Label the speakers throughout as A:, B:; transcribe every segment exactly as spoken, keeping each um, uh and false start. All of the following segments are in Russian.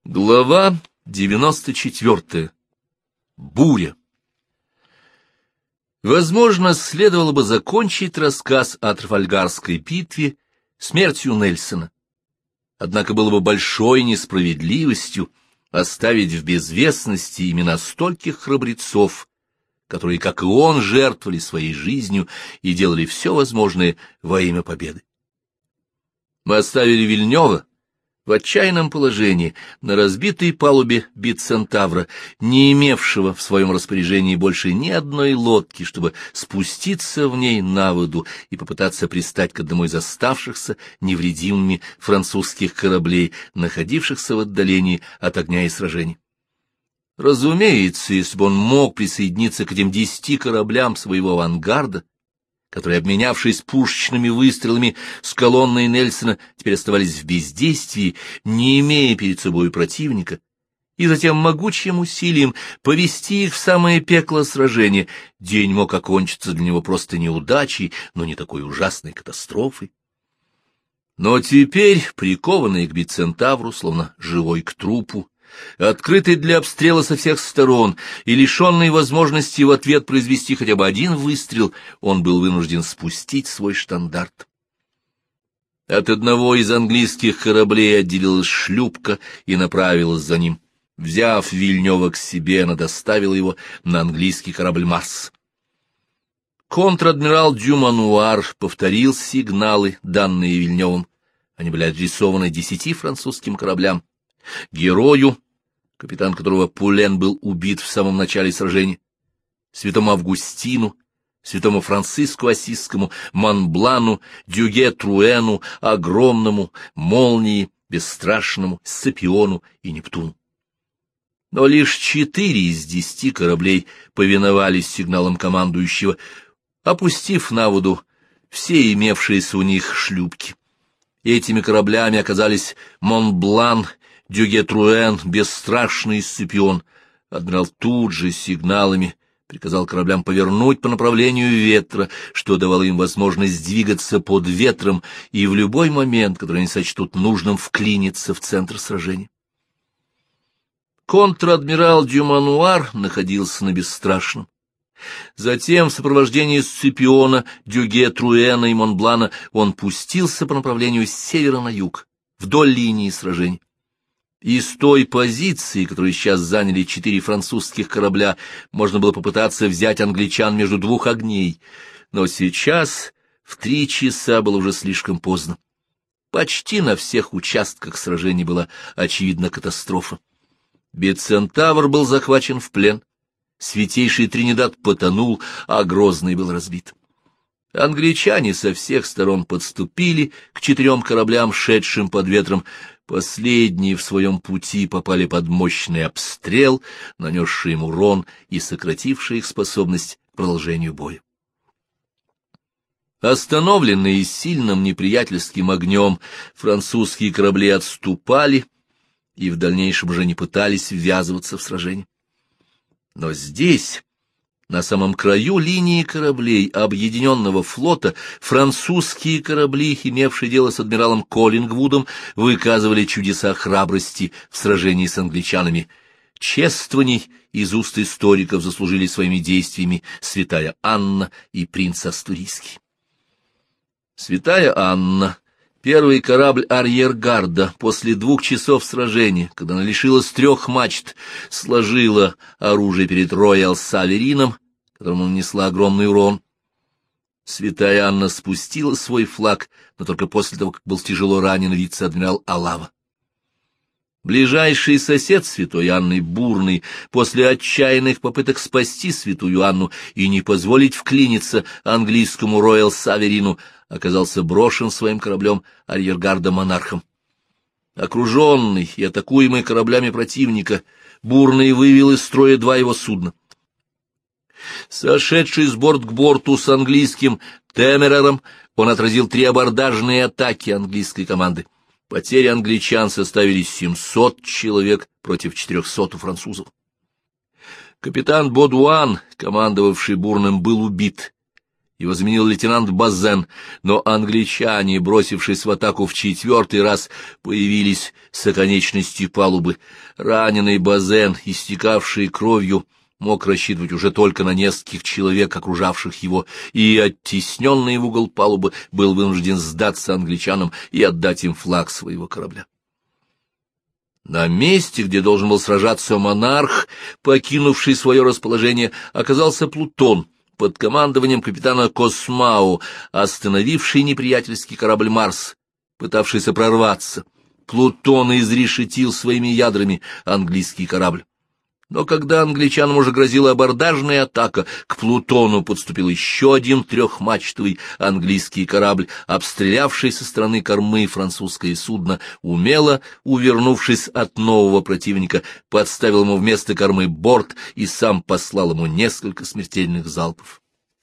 A: Глава девяносто четвёртая. Буря. Возможно, следовало бы закончить рассказ о Трафальгарской битве смертью Нельсона. Однако было бы большой несправедливостью оставить в безвестности имена стольких храбрецов, которые, как и он, жертвовали своей жизнью и делали все возможное во имя победы. Мы оставили Вильнёва в отчаянном положении на разбитой палубе Бицентавра, не имевшего в своем распоряжении больше ни одной лодки, чтобы спуститься в ней на воду и попытаться пристать к одному из оставшихся невредимыми французских кораблей, находившихся в отдалении от огня и сражений. Разумеется, если бы он мог присоединиться к этим десяти кораблям своего авангарда, которые, обменявшись пушечными выстрелами с колонной Нельсона, теперь оставались в бездействии, не имея перед собой противника, и затем могучим усилием повести их в самое пекло сражения, день мог окончиться для него просто неудачей, но не такой ужасной катастрофой. Но теперь, прикованный к Бицентавру, словно живой к трупу, открытый для обстрела со всех сторон и лишенный возможности в ответ произвести хотя бы один выстрел, он был вынужден спустить свой штандарт. От одного из английских кораблей отделилась шлюпка и направилась за ним. Взяв Вильнёва к себе, она доставила его на английский корабль «Марс». Контр-адмирал Дюмануар повторил сигналы, данные Вильнёвым. Они были адресованы десяти французским кораблям. Герою, капитан которого Пулен был убит в самом начале сражения, святому Августину, святому Франциску Ассизскому, Монблану, Дюге Труэну, Огромному, Молнии, Бесстрашному, Сципиону и Нептуну. Но лишь четыре из десяти кораблей повиновались сигналам командующего, опустив на воду все имевшиеся у них шлюпки. Этими кораблями оказались Монблан, Дюге-Труэн, Бесстрашный Сципион. Адмирал тут же сигналами приказал кораблям повернуть по направлению ветра, что давало им возможность двигаться под ветром и в любой момент, который они сочтут нужным, вклиниться в центр сражения. Контр-адмирал Дюмануар находился на Бесстрашном. Затем, в сопровождении Сципиона, Дюге-Труэна и Монблана, он пустился по направлению с севера на юг, вдоль линии сражений. Из той позиции, которую сейчас заняли четыре французских корабля, можно было попытаться взять англичан между двух огней, но сейчас в три часа было уже слишком поздно. Почти на всех участках сражений была очевидна катастрофа. Бицентавр был захвачен в плен, Святейший Тринидад потонул, а Грозный был разбит. Англичане со всех сторон подступили к четырем кораблям, шедшим под ветром. Последние в своем пути попали под мощный обстрел, нанесший им урон и сокративший их способность к продолжению боя. Остановленные сильным неприятельским огнем, французские корабли отступали и в дальнейшем уже не пытались ввязываться в сражение. Но здесь, на самом краю линии кораблей Объединенного флота, французские корабли, имевшие дело с адмиралом Коллингвудом, выказывали чудеса храбрости в сражении с англичанами. Чествований из уст историков заслужили своими действиями святая Анна и принц Астурийский. Святая Анна, первый корабль арьергарда, после двух часов сражения, когда она лишилась трех мачт, сложила оружие перед Роял Саверином, которому нанесла огромный урон. Святая Анна спустила свой флаг, но только после того, как был тяжело ранен вице-адмирал Алава. Ближайший сосед святой Анны, Бурный, после отчаянных попыток спасти святую Анну и не позволить вклиниться английскому Роял Саверину, оказался брошен своим кораблем арьергарда монархом. Окруженный и атакуемый кораблями противника, Бурный вывел из строя два его судна. Сошедший с борт к борту с английским Темерером, он отразил три абордажные атаки английской команды. Потери англичан составили семьсот человек против четырехсот у французов. Капитан Бодуан, командовавший Бурным, был убит, Его заменил лейтенант Базен, но англичане, бросившись в атаку в четвертый раз, появились с оконечности палубы. Раненый Базен, истекавший кровью, мог рассчитывать уже только на нескольких человек, окружавших его, и, оттесненный в угол палубы, был вынужден сдаться англичанам и отдать им флаг своего корабля. На месте, где должен был сражаться монарх, покинувший свое расположение, оказался Плутон под командованием капитана Космао, остановивший неприятельский корабль «Марс», пытавшийся прорваться. Плутон изрешетил своими ядрами английский корабль. Но когда англичанам уже грозила абордажная атака, к Плутону подступил еще один трехмачтовый английский корабль, обстрелявший со стороны кормы французское судно, умело, увернувшись от нового противника, подставил ему вместо кормы борт и сам послал ему несколько смертельных залпов.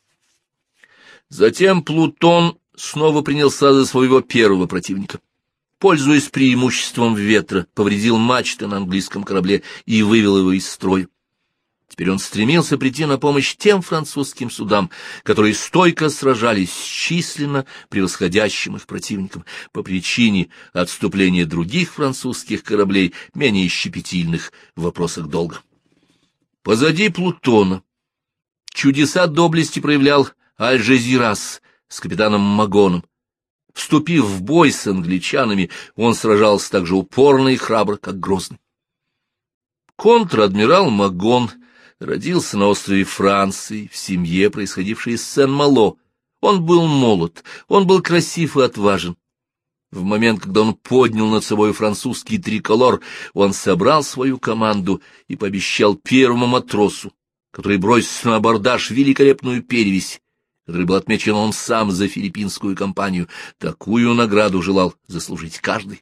A: Затем Плутон снова принялся за своего первого противника. Пользуясь преимуществом ветра, повредил мачты на английском корабле и вывел его из строя. Теперь он стремился прийти на помощь тем французским судам, которые стойко сражались с численно превосходящим их противником по причине отступления других французских кораблей, менее щепетильных в вопросах долга. Позади Плутона чудеса доблести проявлял Альжезирас с капитаном Магоном. Вступив в бой с англичанами, он сражался так же упорно и храбро, как Грозный. Контр-адмирал Магон родился на острове Франции, в семье, происходившей из Сен-Мало. Он был молод, он был красив и отважен. В момент, когда он поднял над собой французский триколор, он собрал свою команду и пообещал первому матросу, который бросится на абордаж великолепную перевесь, который был отмечен он сам за филиппинскую кампанию. Такую награду желал заслужить каждый.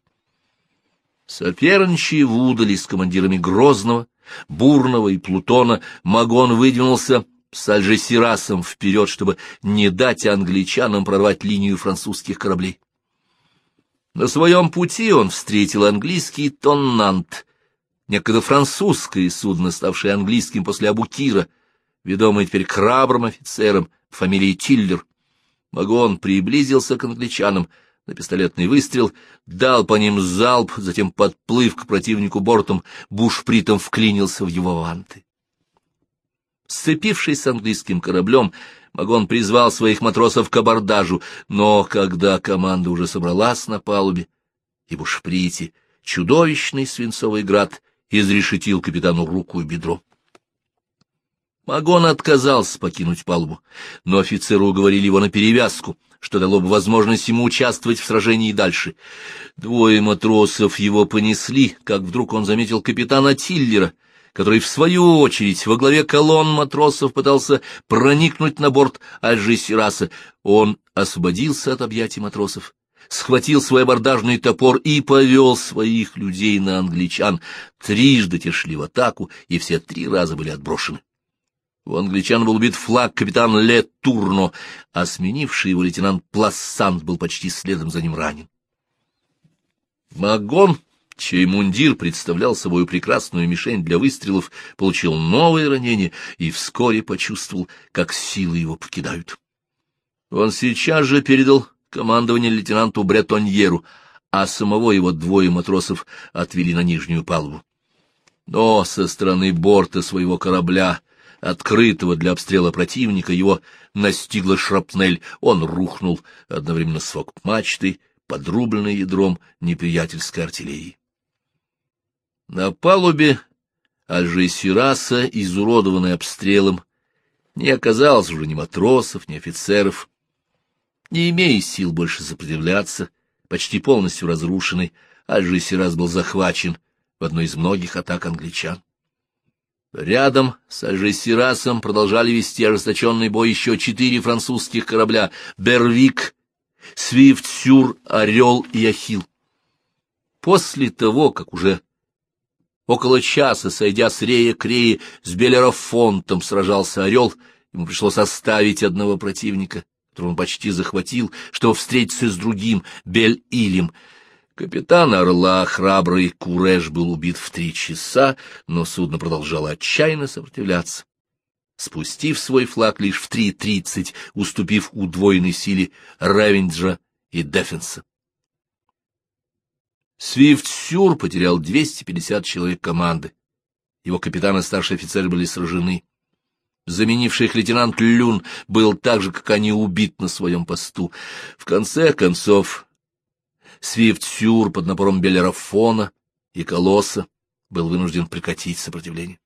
A: Соперничая в удали с командирами Грозного, Бурного и Плутона, Магон выдвинулся с Альжесирасом вперед, чтобы не дать англичанам прорвать линию французских кораблей. На своем пути он встретил английский Тоннант, некогда французское судно, ставшее английским после Абукира, ведомое теперь храбрым офицером фамилии Тиллер. Магон приблизился к англичанам на пистолетный выстрел, дал по ним залп, затем, подплыв к противнику бортом, бушпритом вклинился в его ванты. Сцепившись с английским кораблем, Магон призвал своих матросов к абордажу, но когда команда уже собралась на палубе и бушприте, чудовищный свинцовый град изрешетил капитану руку и бедро. Магон отказался покинуть палубу, но офицеры уговорили его на перевязку, что дало бы возможность ему участвовать в сражении дальше. Двое матросов его понесли, как вдруг он заметил капитана Тиллера, который, в свою очередь, во главе колонн матросов пытался проникнуть на борт Альжесираса. Он освободился от объятий матросов, схватил свой абордажный топор и повел своих людей на англичан. Трижды те шли в атаку, и все три раза были отброшены. У англичан был убит флаг капитан Ле Турно, а сменивший его лейтенант Плассант был почти следом за ним ранен. Магон, чей мундир представлял собой прекрасную мишень для выстрелов, получил новое ранение и вскоре почувствовал, как силы его покидают. Он сейчас же передал командование лейтенанту Бретоньеру, а самого его двое матросов отвели на нижнюю палубу. Но со стороны борта своего корабля, открытого для обстрела противника, его настигла шрапнель, он рухнул одновременно с фок-мачтой, подрубленной ядром неприятельской артиллерии. На палубе Альжесираса, изуродованной обстрелом, не оказалось уже ни матросов, ни офицеров. Не имея сил больше сопротивляться, почти полностью разрушенный, Альжесирас был захвачен в одной из многих атак англичан. Рядом с Альжесирасом продолжали вести ожесточенный бой еще четыре французских корабля — Бервик, Свифт-Сюр, Орел и Ахилл. После того, как уже около часа, сойдя с рея к рее, с Белерофонтом сражался Орел, ему пришлось оставить одного противника, которого он почти захватил, чтобы встретиться с другим, Бель-Илем. Капитан Орла, храбрый Куреш, был убит в три часа, но судно продолжало отчаянно сопротивляться. спустив свой флаг лишь в три тридцать, уступив удвоенной силе Ревенджа и Дефенса. Свифт-Сюр потерял двести пятьдесят человек команды. Его капитан и старший офицер были сражены. Заменивший их лейтенант Люн был так же, как они, убит на своем посту. В конце концов, Свифт-Сюр под напором Беллерафона и Колосса был вынужден прекратить сопротивление.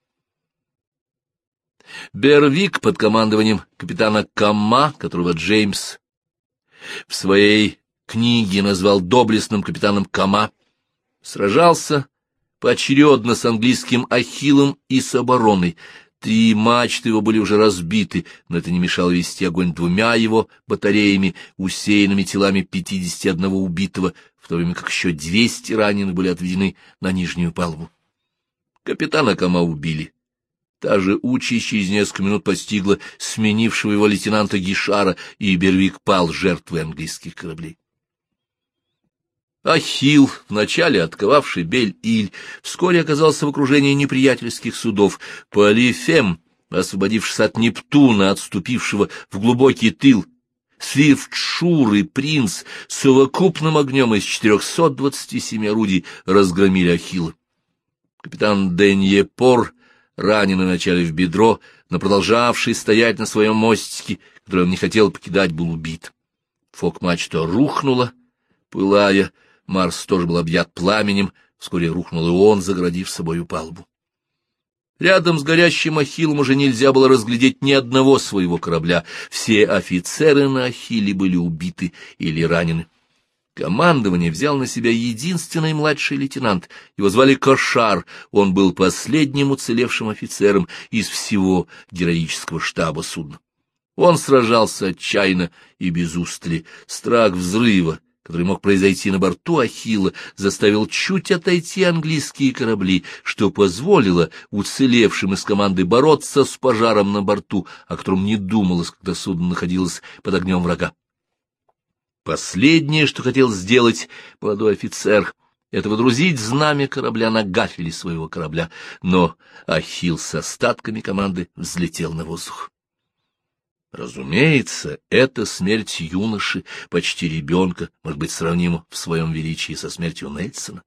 A: Бервик под командованием капитана Камма, которого Джеймс в своей книге назвал доблестным капитаном Камма, сражался поочередно с английским Ахиллом и с обороной. Три мачты его были уже разбиты, но это не мешало вести огонь двумя его батареями, усеянными телами пятидесяти одного убитого, в то время как еще двести раненых были отведены на нижнюю палубу. Капитана Камма убили. Та же участь через несколько минут постигла сменившего его лейтенанта Гишара, и Бервик пал жертвой английских кораблей. Ахилл, вначале отковавший Бель-Иль, вскоре оказался в окружении неприятельских судов. Полифем, освободившись от Нептуна, отступившего в глубокий тыл, Свифт-Шур и Принц с совокупным огнем из четырехсот двадцати семи орудий разгромили Ахилла. Капитан Деньепор, раненый вначале в бедро, но продолжавший стоять на своем мостике, который он не хотел покидать, был убит. Фок-мачта рухнула, пылая, Марс тоже был объят пламенем, вскоре рухнул и он, загородив собою палубу. Рядом с горящим Ахиллом уже нельзя было разглядеть ни одного своего корабля, все офицеры на Ахилле были убиты или ранены. Командование взял на себя единственный младший лейтенант, его звали Кошар, он был последним уцелевшим офицером из всего героического штаба судна. Он сражался отчаянно и без устали, страх взрыва, который мог произойти на борту Ахилла, заставил чуть отойти английские корабли, что позволило уцелевшим из команды бороться с пожаром на борту, о котором не думалось, когда судно находилось под огнем врага. Последнее, что хотел сделать молодой офицер, это водрузить знамя корабля на гафеле своего корабля, но Ахилл с остатками команды взлетел на воздух. Разумеется, эта смерть юноши, почти ребенка, может быть сравнима в своем величии со смертью Нельсона.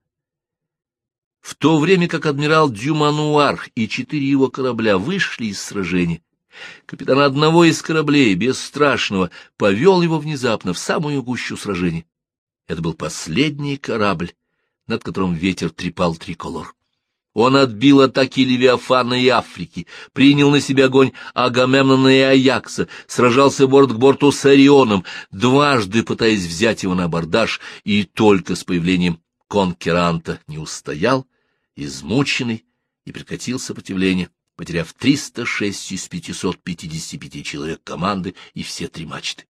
A: В то время как адмирал Дюмануар и четыре его корабля вышли из сражения, капитан одного из кораблей, Бесстрашного, повел его внезапно в самую гущу сражения. Это был последний корабль, над которым ветер трепал триколор. Он отбил атаки Левиафана и Африки, принял на себя огонь Агамемнона и Аякса, сражался борт к борту с Орионом, дважды пытаясь взять его на абордаж, и только с появлением конкеранта не устоял, измученный, и прекратил сопротивление, потеряв триста шесть из пятисот пятидесяти пяти человек команды и все три мачты.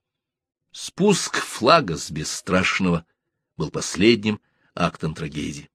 A: Спуск флага с Бесстрашного был последним актом трагедии.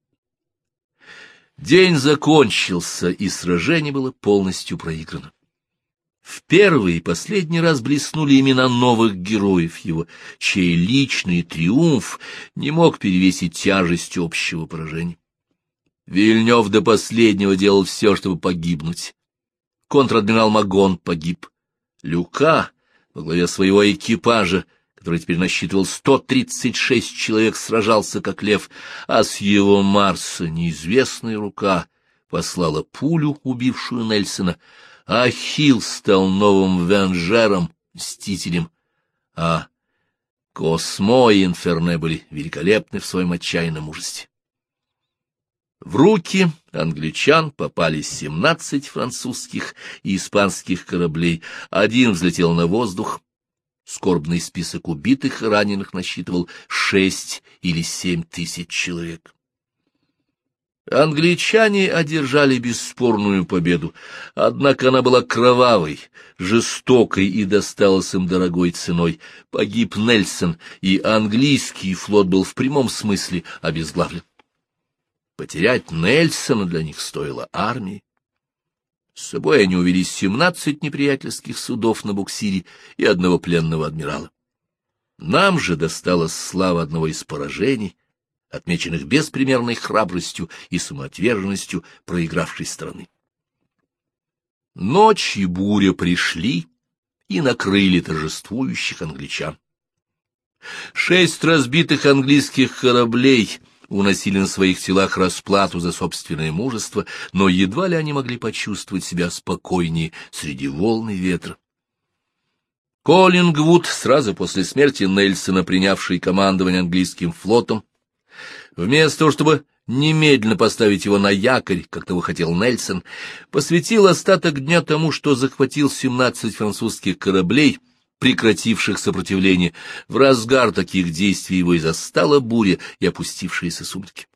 A: День закончился, и сражение было полностью проиграно. В первый и последний раз блеснули имена новых героев его, чей личный триумф не мог перевесить тяжесть общего поражения. Вильнёв до последнего делал все, чтобы погибнуть. Контр-адмирал Магон погиб. Люка во главе своего экипажа, который теперь насчитывал сто тридцать шесть человек, сражался как лев, а с его Марса неизвестная рука послала пулю, убившую Нельсона. Ахилл стал новым Венжером, мстителем, а Космо и Инферне были великолепны в своем отчаянном мужестве. В руки англичан попали семнадцать французских и испанских кораблей, один взлетел на воздух. Скорбный список убитых и раненых насчитывал шесть или семь тысяч человек. Англичане одержали бесспорную победу, однако она была кровавой, жестокой и досталась им дорогой ценой. Погиб Нельсон, и английский флот был в прямом смысле обезглавлен. Потерять Нельсона для них стоило армии. С собой они увели семнадцать неприятельских судов на буксире и одного пленного адмирала. Нам же досталась слава одного из поражений, отмеченных беспримерной храбростью и самоотверженностью проигравшей страны. Ночь и буря пришли и накрыли торжествующих англичан. Шесть разбитых английских кораблей уносили на своих телах расплату за собственное мужество, но едва ли они могли почувствовать себя спокойнее среди волн и ветра. Коллингвуд, сразу после смерти Нельсона, принявший командование английским флотом, вместо того, чтобы немедленно поставить его на якорь, как того хотел Нельсон, посвятил остаток дня тому, что захватил семнадцать французских кораблей, прекративших сопротивление. В разгар таких действий его и застала буря и опустившиеся сумерки.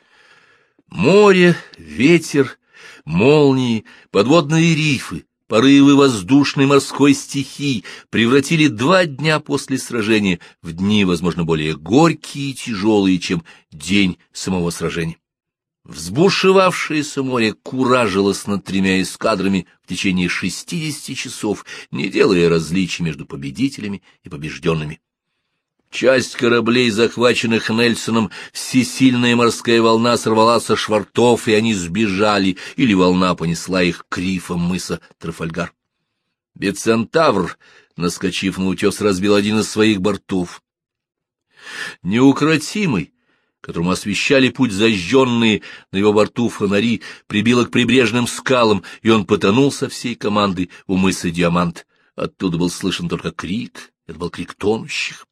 A: Море, ветер, молнии, подводные рифы, порывы воздушной морской стихии превратили два дня после сражения в дни, возможно, более горькие и тяжелые, чем день самого сражения. Взбушевавшееся море куражилось над тремя эскадрами в течение шестидесяти часов, не делая различий между победителями и побежденными. Часть кораблей, захваченных Нельсоном, всесильная морская волна сорвала со швартов, и они сбежали, или волна понесла их к рифам мыса Трафальгар. Бецентавр, наскочив на утес, разбил один из своих бортов. Неукротимый, которому освещали путь зажженные на его борту фонари, прибило к прибрежным скалам, и он потонул со всей командой у мыса Диамант. Оттуда был слышен только крик, это был крик тонущих.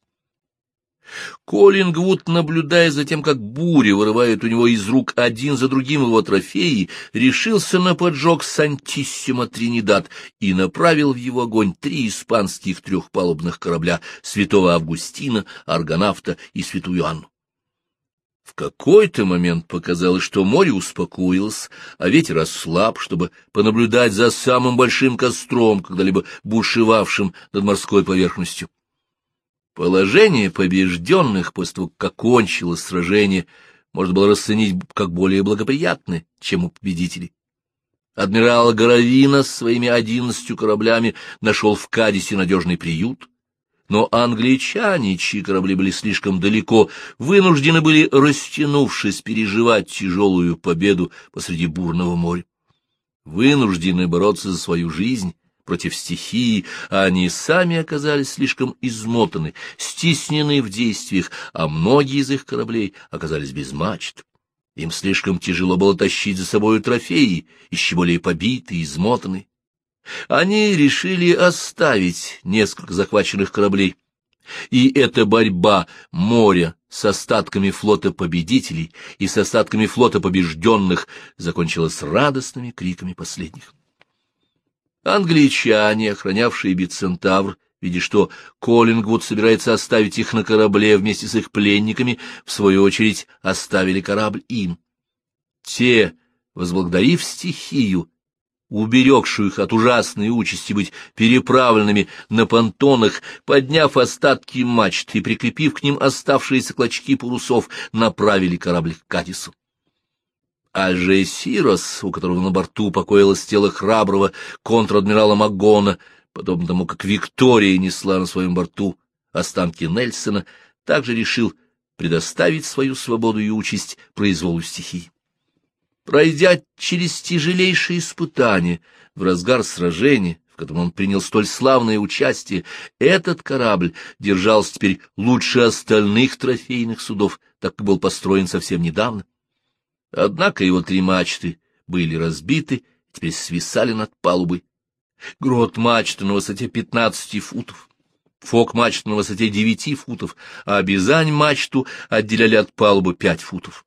A: Коллингвуд, наблюдая за тем, как буря вырывает у него из рук один за другим его трофеи, решился на поджог Сантиссимо Тринидад и направил в его огонь три испанских трехпалубных корабля Святого Августина, Аргонавта и Святую Анну. В какой-то момент показалось, что море успокоилось, а ветер ослаб, чтобы понаблюдать за самым большим костром, когда-либо бушевавшим над морской поверхностью. Положение побежденных после того, как кончилось сражение, можно было расценить как более благоприятное, чем у победителей. Адмирал Горовина с своими одиннадцатью кораблями нашел в Кадисе надежный приют, но англичане, чьи корабли были слишком далеко, вынуждены были, растянувшись, переживать тяжелую победу посреди бурного моря. Вынуждены бороться за свою жизнь против стихии, а они сами оказались слишком измотаны, стеснены в действиях, а многие из их кораблей оказались без мачт. Им слишком тяжело было тащить за собою трофеи, еще более побитые, измотанные. Они решили оставить несколько захваченных кораблей, и эта борьба моря с остатками флота победителей и с остатками флота побежденных закончилась радостными криками последних. Англичане, охранявшие Бецентавр, видя, что Коллингвуд собирается оставить их на корабле вместе с их пленниками, в свою очередь оставили корабль им. Те, возблагодарив стихию, уберегшую их от ужасной участи быть переправленными на понтонах, подняв остатки мачт и прикрепив к ним оставшиеся клочки парусов, направили корабль к Кадису. Альжесирос, у которого на борту покоилось тело храброго контр-адмирала Магона, подобно тому, как Виктория несла на своем борту останки Нельсона, также решил предоставить свою свободу и участь произволу стихии. Пройдя через тяжелейшие испытания в разгар сражения, в котором он принял столь славное участие, этот корабль держался теперь лучше остальных трофейных судов, так как был построен совсем недавно. Однако его три мачты были разбиты, теперь свисали над палубой. Грот мачты на высоте пятнадцати футов, фок мачты на высоте девяти футов, а бизань мачту отделяли от палубы пять футов.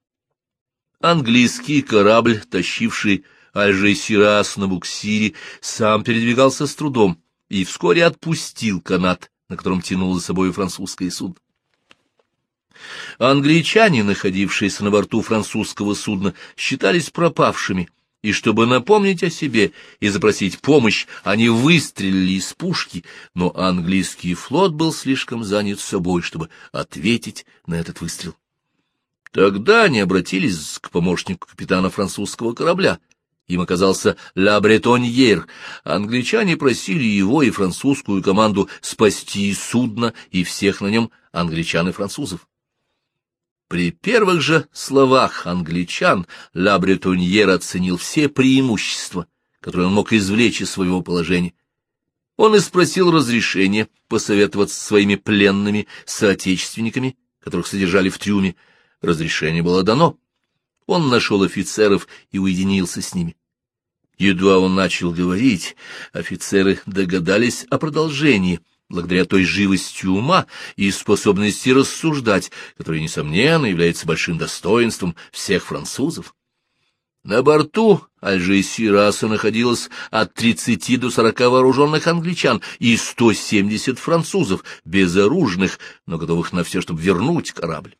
A: Английский корабль, тащивший Альжесирас на буксире, сам передвигался с трудом и вскоре отпустил канат, на котором тянул за собой французское судно. Англичане, находившиеся на борту французского судна, считались пропавшими, и чтобы напомнить о себе и запросить помощь, они выстрелили из пушки, но английский флот был слишком занят собой, чтобы ответить на этот выстрел. Тогда они обратились к помощнику капитана французского корабля. Им оказался Ла Бретоньер. Англичане просили его и французскую команду спасти судно и всех на нем англичан и французов. При первых же словах англичан Ла Бретоньер оценил все преимущества, которое он мог извлечь из своего положения. Он и спросил разрешения посоветоваться со своими пленными соотечественниками, которых содержали в трюме. Разрешение было дано. Он нашел офицеров и уединился с ними. Едва он начал говорить, офицеры догадались о продолжении, благодаря той живости ума и способности рассуждать, которая, несомненно, является большим достоинством всех французов. На борту Альжесираса находилось от тридцати до сорока вооруженных англичан и сто семьдесят французов, безоружных, но готовых на все, чтобы вернуть корабль.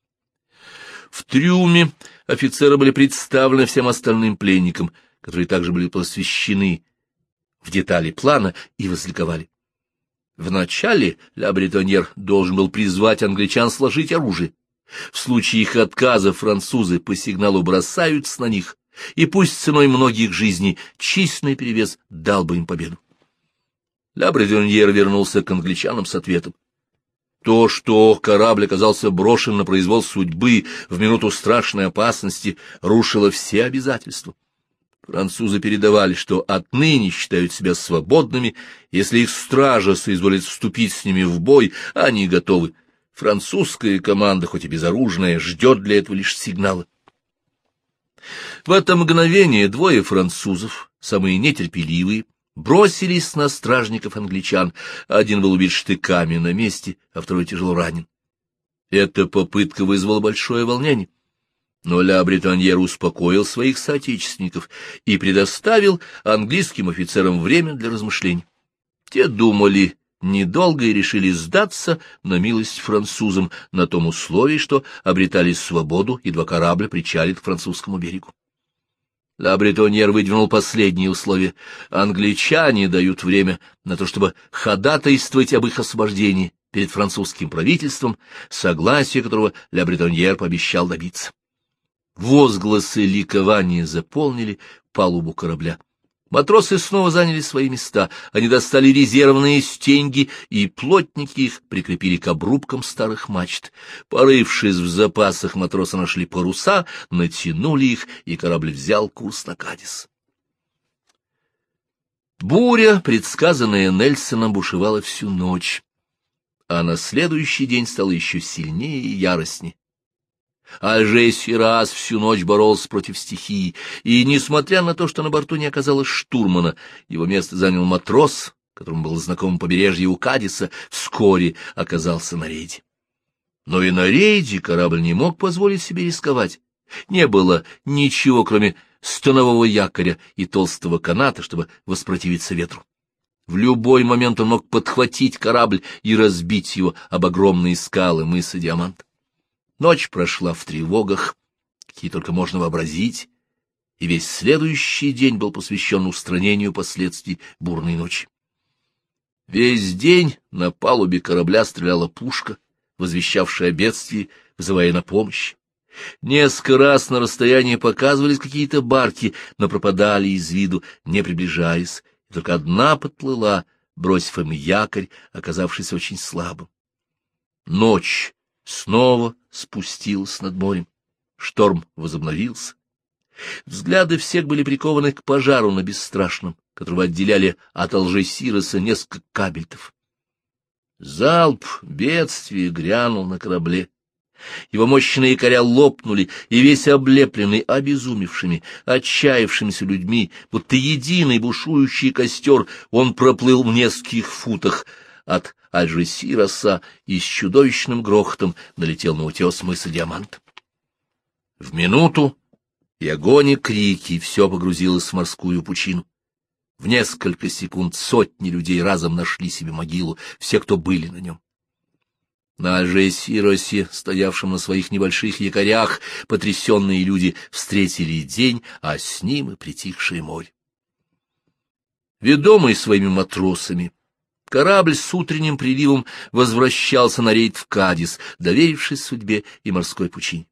A: В трюме офицеры были представлены всем остальным пленникам, которые также были посвящены в детали плана и возликовали. Вначале ля Бретоньер должен был призвать англичан сложить оружие. В случае их отказа французы по сигналу бросаются на них, и пусть ценой многих жизней численный перевес дал бы им победу. Ля Бретоньер вернулся к англичанам с ответом. То, что корабль оказался брошен на произвол судьбы в минуту страшной опасности, рушило все обязательства. Французы передавали, что отныне считают себя свободными, если их стража соизволит вступить с ними в бой, они готовы. Французская команда, хоть и безоружная, ждет для этого лишь сигнала. В это мгновение двое французов, самые нетерпеливые, бросились на стражников англичан. Один был убит штыками на месте, а второй тяжело ранен. Эта попытка вызвала большое волнение. Но ля Бретоньер успокоил своих соотечественников и предоставил английским офицерам время для размышлений. Те думали недолго и решили сдаться на милость французам на том условии, что обретали свободу, едва корабль причалит к французскому берегу. Ля Бретоньер выдвинул последние условия. Англичане дают время на то, чтобы ходатайствовать об их освобождении перед французским правительством, согласие которого ля Бретоньер пообещал добиться. Возгласы ликования заполнили палубу корабля. Матросы снова заняли свои места, они достали резервные стеньги, и плотники их прикрепили к обрубкам старых мачт. Порывшись в запасах, матросы нашли паруса, натянули их, и корабль взял курс на Кадис. Буря, предсказанная Нельсоном, бушевала всю ночь, а на следующий день стала еще сильнее и яростнее. Альжесирас всю ночь боролся против стихии, и, несмотря на то, что на борту не оказалось штурмана, его место занял матрос, которому было знакомо побережье у Кадиса, вскоре оказался на рейде. Но и на рейде корабль не мог позволить себе рисковать. Не было ничего, кроме станового якоря и толстого каната, чтобы воспротивиться ветру. В любой момент он мог подхватить корабль и разбить его об огромные скалы мыса Диамант. Ночь прошла в тревогах, какие только можно вообразить, и весь следующий день был посвящен устранению последствий бурной ночи. Весь день на палубе корабля стреляла пушка, возвещавшая о бедствии, вызывая на помощь. Несколько раз на расстоянии показывались какие-то барки, но пропадали из виду, не приближаясь, и только одна подплыла, бросив им якорь, оказавшийся очень слабым. Ночь снова спустилась над морем. Шторм возобновился. Взгляды всех были прикованы к пожару на Бесстрашном, которого отделяли от Алжесироса несколько кабельтов. Залп бедствия грянул на корабле. Его мощные якоря лопнули, и весь облепленный обезумевшими, отчаявшимися людьми, будто единый бушующий костер, он проплыл в нескольких футах от Альжесироса и с чудовищным грохотом налетел на утес мыса Диамант. В минуту и огонь, и крики, все погрузилось в морскую пучину. В несколько секунд сотни людей разом нашли себе могилу, все, кто были на нем. На Альжесиросе, стоявшем на своих небольших якорях, потрясенные люди встретили день, а с ним и притихшее море. Ведомый своими матросами, корабль с утренним приливом возвращался на рейд в Кадис, доверившись судьбе и морской пучине.